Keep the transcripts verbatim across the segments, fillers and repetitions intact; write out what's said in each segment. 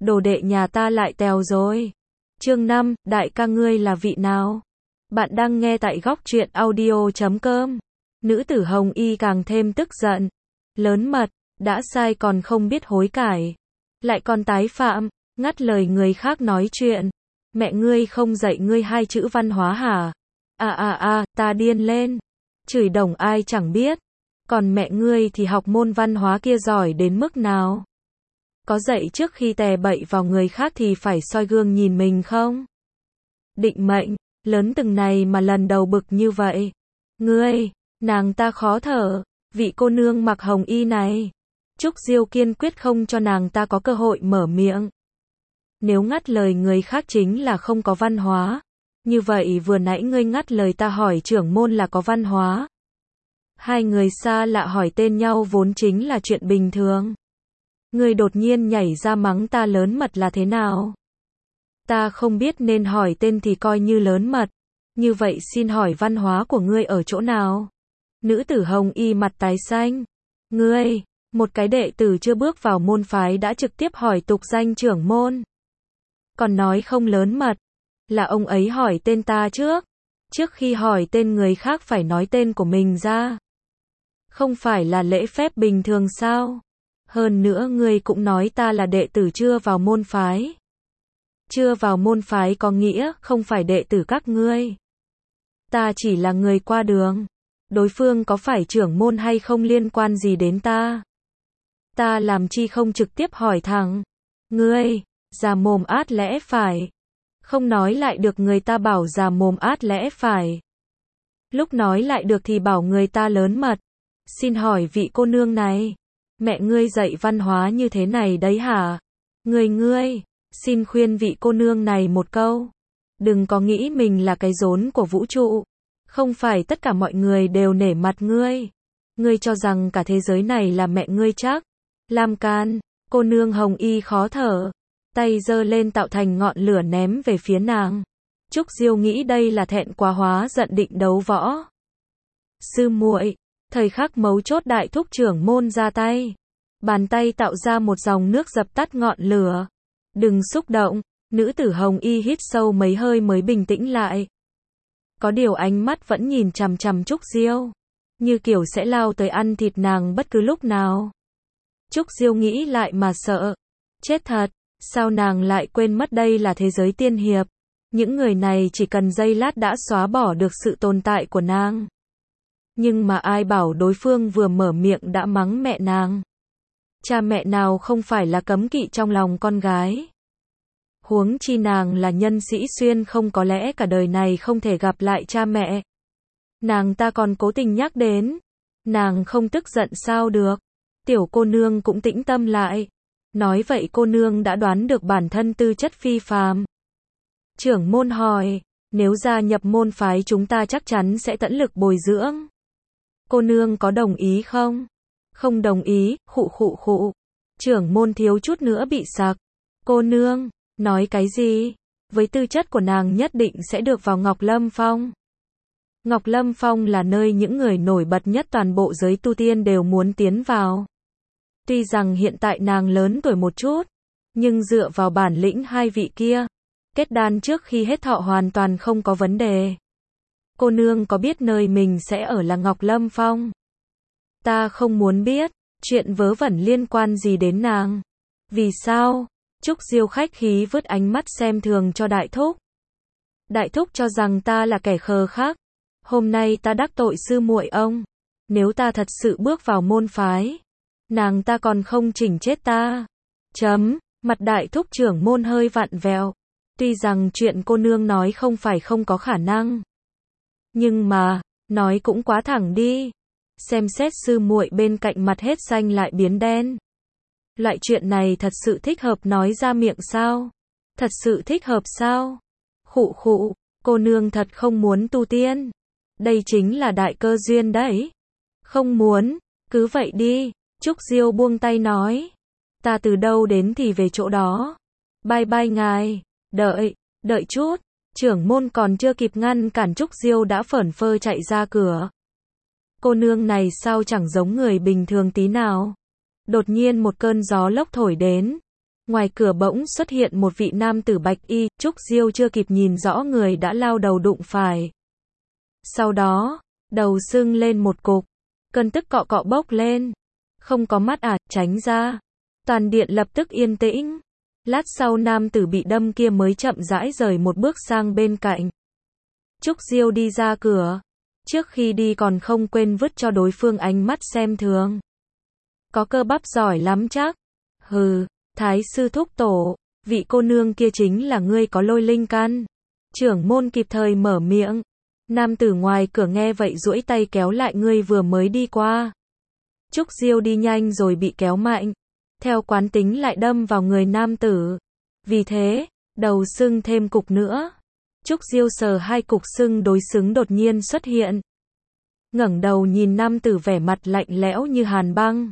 đồ đệ nhà ta lại tèo rồi. Chương năm, đại ca ngươi là vị nào? Bạn đang nghe tại góc truyện audio chấm com. Nữ tử Hồng Y càng thêm tức giận. Lớn mật, đã sai còn không biết hối cải. Lại còn tái phạm, ngắt lời người khác nói chuyện. Mẹ ngươi không dạy ngươi hai chữ văn hóa hả? À à à, ta điên lên. Chửi đồng ai chẳng biết. Còn mẹ ngươi thì học môn văn hóa kia giỏi đến mức nào? Có dạy trước khi tè bậy vào người khác thì phải soi gương nhìn mình không? Định mệnh, lớn từng này mà lần đầu bực như vậy. Ngươi, nàng ta khó thở, vị cô nương mặc hồng y này. Trúc Diêu kiên quyết không cho nàng ta có cơ hội mở miệng. Nếu ngắt lời người khác chính là không có văn hóa. Như vậy vừa nãy ngươi ngắt lời ta hỏi trưởng môn là có văn hóa. Hai người xa lạ hỏi tên nhau vốn chính là chuyện bình thường. Ngươi đột nhiên nhảy ra mắng ta lớn mật là thế nào? Ta không biết nên hỏi tên thì coi như lớn mật. Như vậy xin hỏi văn hóa của ngươi ở chỗ nào? Nữ tử Hồng Y mặt tái xanh. Ngươi, một cái đệ tử chưa bước vào môn phái đã trực tiếp hỏi tục danh trưởng môn. Còn nói không lớn mật. Là ông ấy hỏi tên ta trước. Trước khi hỏi tên người khác phải nói tên của mình ra. Không phải là lễ phép bình thường sao? Hơn nữa ngươi cũng nói ta là đệ tử chưa vào môn phái. Chưa vào môn phái có nghĩa không phải đệ tử các ngươi. Ta chỉ là người qua đường. Đối phương có phải trưởng môn hay không liên quan gì đến ta. Ta làm chi không trực tiếp hỏi thẳng. Ngươi, già mồm át lẽ phải. Không nói lại được người ta bảo già mồm át lẽ phải. Lúc nói lại được thì bảo người ta lớn mật. Xin hỏi vị cô nương này. Mẹ ngươi dạy văn hóa như thế này đấy hả? Ngươi ngươi, xin khuyên vị cô nương này một câu. Đừng có nghĩ mình là cái rốn của vũ trụ. Không phải tất cả mọi người đều nể mặt ngươi. Ngươi cho rằng cả thế giới này là mẹ ngươi chắc. Lam can, cô nương Hồng Y khó thở. Tay giơ lên tạo thành ngọn lửa ném về phía nàng. Trúc Diêu nghĩ đây là thẹn quá hóa giận định đấu võ. Sư muội, thời khắc mấu chốt đại thúc trưởng môn ra tay. Bàn tay tạo ra một dòng nước dập tắt ngọn lửa. Đừng xúc động, nữ tử Hồng Y hít sâu mấy hơi mới bình tĩnh lại. Có điều ánh mắt vẫn nhìn chằm chằm Trúc Diêu. Như kiểu sẽ lao tới ăn thịt nàng bất cứ lúc nào. Trúc Diêu nghĩ lại mà sợ. Chết thật, sao nàng lại quên mất đây là thế giới tiên hiệp. Những người này chỉ cần giây lát đã xóa bỏ được sự tồn tại của nàng. Nhưng mà ai bảo đối phương vừa mở miệng đã mắng mẹ nàng. Cha mẹ nào không phải là cấm kỵ trong lòng con gái. Huống chi nàng là nhân sĩ xuyên không có lẽ cả đời này không thể gặp lại cha mẹ. Nàng ta còn cố tình nhắc đến. Nàng không tức giận sao được. Tiểu cô nương cũng tĩnh tâm lại. Nói vậy cô nương đã đoán được bản thân tư chất phi phàm. Trưởng môn hỏi, nếu gia nhập môn phái chúng ta chắc chắn sẽ tận lực bồi dưỡng. Cô nương có đồng ý không? Không đồng ý, khụ khụ khụ. Trưởng môn thiếu chút nữa bị sặc. Cô nương, nói cái gì? Với tư chất của nàng nhất định sẽ được vào Ngọc Lâm Phong. Ngọc Lâm Phong là nơi những người nổi bật nhất toàn bộ giới tu tiên đều muốn tiến vào. Tuy rằng hiện tại nàng lớn tuổi một chút, nhưng dựa vào bản lĩnh hai vị kia, kết đan trước khi hết thọ hoàn toàn không có vấn đề. Cô nương có biết nơi mình sẽ ở là Ngọc Lâm Phong? Ta không muốn biết, chuyện vớ vẩn liên quan gì đến nàng. Vì sao? Trúc Diêu khách khí vứt ánh mắt xem thường cho đại thúc. Đại thúc cho rằng ta là kẻ khờ khác. Hôm nay ta đắc tội sư muội ông. Nếu ta thật sự bước vào môn phái, nàng ta còn không chỉnh chết ta. Chấm, mặt đại thúc trưởng môn hơi vặn vẹo. Tuy rằng chuyện cô nương nói không phải không có khả năng. Nhưng mà, nói cũng quá thẳng đi. Xem xét sư muội bên cạnh mặt hết xanh lại biến đen. Loại chuyện này thật sự thích hợp nói ra miệng sao? Thật sự thích hợp sao? Khụ khụ, cô nương thật không muốn tu tiên. Đây chính là đại cơ duyên đấy. Không muốn, cứ vậy đi. Trúc Diêu buông tay nói. Ta từ đâu đến thì về chỗ đó. Bye bye ngài. Đợi, đợi chút. Trưởng môn còn chưa kịp ngăn cản Trúc Diêu đã phởn phơ chạy ra cửa. Cô nương này sao chẳng giống người bình thường tí nào. Đột nhiên một cơn gió lốc thổi đến. Ngoài cửa bỗng xuất hiện một vị nam tử bạch y, Trúc Diêu chưa kịp nhìn rõ người đã lao đầu đụng phải. Sau đó, đầu sưng lên một cục, cơn tức cọ cọ bốc lên. Không có mắt à, tránh ra. Toàn điện lập tức yên tĩnh. Lát sau nam tử bị đâm kia mới chậm rãi rời một bước sang bên cạnh. Trúc Diêu đi ra cửa. Trước khi đi còn không quên vứt cho đối phương ánh mắt xem thường. Có cơ bắp giỏi lắm chắc. Hừ, Thái sư thúc tổ, vị cô nương kia chính là ngươi có lôi linh căn. Trưởng môn kịp thời mở miệng. Nam tử ngoài cửa nghe vậy duỗi tay kéo lại ngươi vừa mới đi qua. Trúc Diêu đi nhanh rồi bị kéo mạnh. Theo quán tính lại đâm vào người nam tử. Vì thế, đầu sưng thêm cục nữa. Trúc Diêu sờ hai cục sưng đối xứng đột nhiên xuất hiện. Ngẩng đầu nhìn nam tử vẻ mặt lạnh lẽo như hàn băng.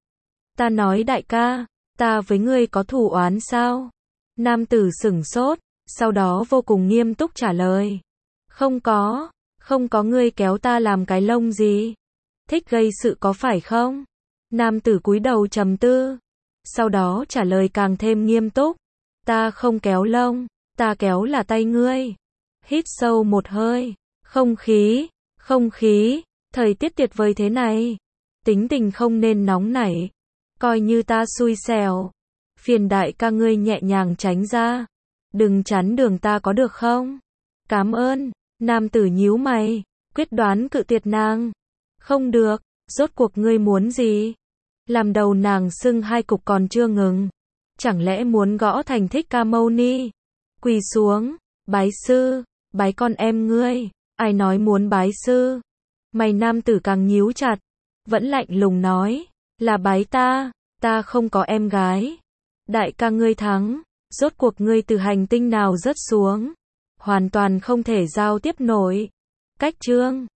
Ta nói đại ca, ta với ngươi có thù oán sao? Nam tử sửng sốt, sau đó vô cùng nghiêm túc trả lời. Không có, không có, ngươi kéo ta làm cái lông gì? Thích gây sự có phải không? Nam tử cúi đầu trầm tư. Sau đó trả lời càng thêm nghiêm túc. Ta không kéo lông, ta kéo là tay ngươi. Hít sâu một hơi. Không khí, không khí, thời tiết tuyệt vời thế này. Tính tình không nên nóng nảy. Coi như ta xui xẻo. Phiền đại ca ngươi nhẹ nhàng tránh ra. Đừng chắn đường ta có được không? Cảm ơn. Nam tử nhíu mày, quyết đoán cự tuyệt nàng. Không được, rốt cuộc ngươi muốn gì? Làm đầu nàng sưng hai cục còn chưa ngừng. Chẳng lẽ muốn gõ thành Thích Ca Mâu Ni? Quỳ xuống, bái sư, bái con em ngươi. Ai nói muốn bái sư? Mày nam tử càng nhíu chặt, vẫn lạnh lùng nói, là bái ta, ta không có em gái. Đại ca ngươi thắng, rốt cuộc ngươi từ hành tinh nào rớt xuống? Hoàn toàn không thể giao tiếp nổi. Cách chương